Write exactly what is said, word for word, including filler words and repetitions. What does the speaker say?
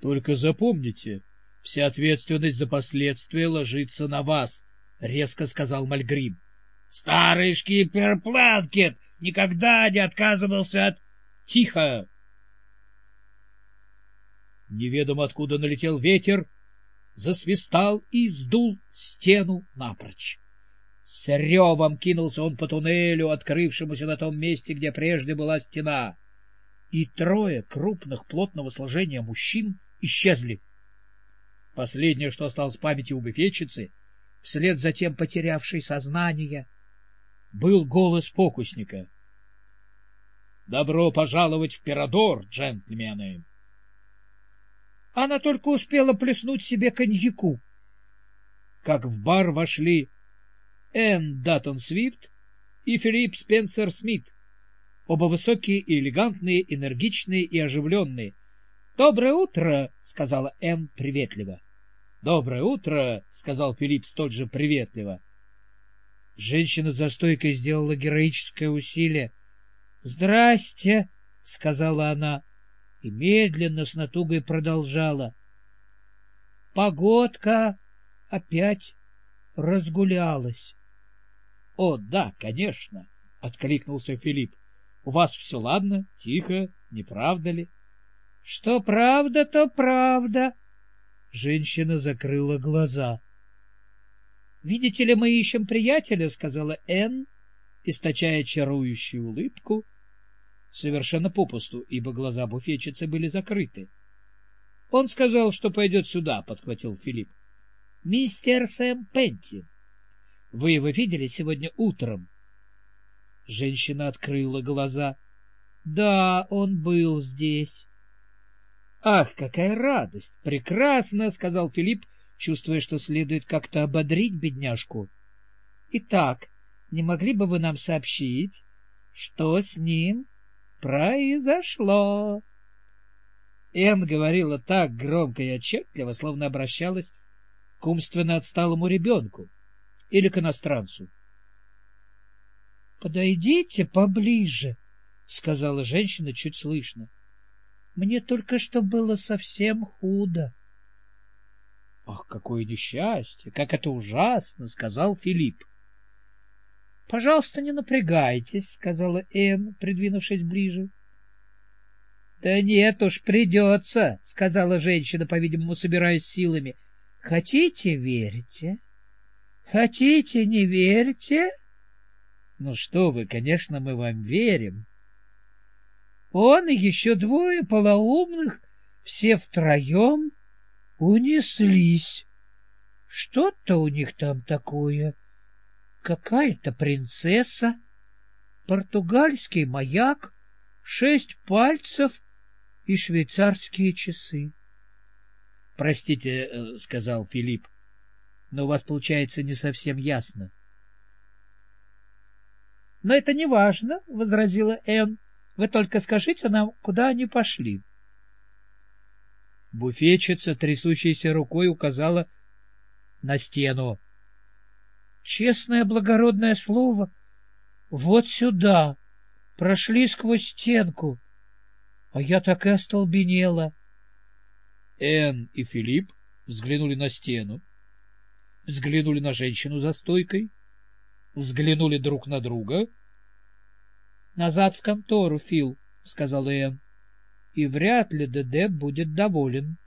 Только запомните, вся ответственность за последствия ложится на вас, — резко сказал Мальгрим. — Старый шкипер Планкет никогда не отказывался от... — Тихо! Неведомо откуда налетел ветер, засвистал и сдул стену напрочь. С ревом кинулся он по туннелю, открывшемуся на том месте, где прежде была стена, и трое крупных плотного сложения мужчин исчезли. Последнее, что осталось в памяти у буфетчицы, вслед за тем потерявшей сознание, был голос фокусника. — Добро пожаловать в Пирадор, джентльмены! Она только успела плеснуть себе коньяку, как в бар вошли Энн Даттон Свифт и Филипп Спенсер Смит, оба высокие и элегантные, энергичные и оживленные. — Доброе утро! — сказала Энн приветливо. — Доброе утро! — сказал Филипп столь же приветливо. Женщина за стойкой сделала героическое усилие. — Здрасте! — сказала она и медленно с натугой продолжала. — Погодка опять разгулялась. — О, да, конечно! — откликнулся Филипп. — У вас все ладно, тихо, не правда ли? — Что правда, то правда. Женщина закрыла глаза. — Видите ли, мы ищем приятеля, — сказала Энн, источая чарующую улыбку, совершенно попусту, ибо глаза буфетчицы были закрыты. — Он сказал, что пойдет сюда, — подхватил Филипп. — Мистер Сэм Пенти. Вы его видели сегодня утром? Женщина открыла глаза. — Да, он был здесь. — Ах, какая радость! Прекрасно, — сказал Филипп, чувствуя, что следует как-то ободрить бедняжку. — Итак, не могли бы вы нам сообщить, что с ним произошло? Энн говорила так громко и отчетливо, словно обращалась к умственно отсталому ребенку или к иностранцу. — Подойдите поближе, — сказала женщина чуть слышно. — Мне только что было совсем худо. — Ах, какое несчастье! Как это ужасно! — сказал Филипп. — Пожалуйста, не напрягайтесь, — сказала Энн, придвинувшись ближе. — Да нет уж, придется, — сказала женщина, по-видимому, собираясь силами. — Хотите — верьте, хотите — не верьте. — Ну что вы, конечно, мы вам верим. Он и еще двое полоумных, все втроем, унеслись. Что-то у них там такое. Какая-то принцесса, португальский маяк, шесть пальцев и швейцарские часы. — Простите, — сказал Филипп, — но у вас получается не совсем ясно. — Но это не важно, — возразила Энн. — Вы только скажите нам, куда они пошли. Буфетчица, трясущейся рукой, указала на стену. — Честное благородное слово, вот сюда, прошли сквозь стенку, а я так и остолбенела. Энн и Филипп взглянули на стену, взглянули на женщину за стойкой, взглянули друг на друга. — Назад в контору, Фил, — сказала Энн, — и вряд ли Д.Д. будет доволен.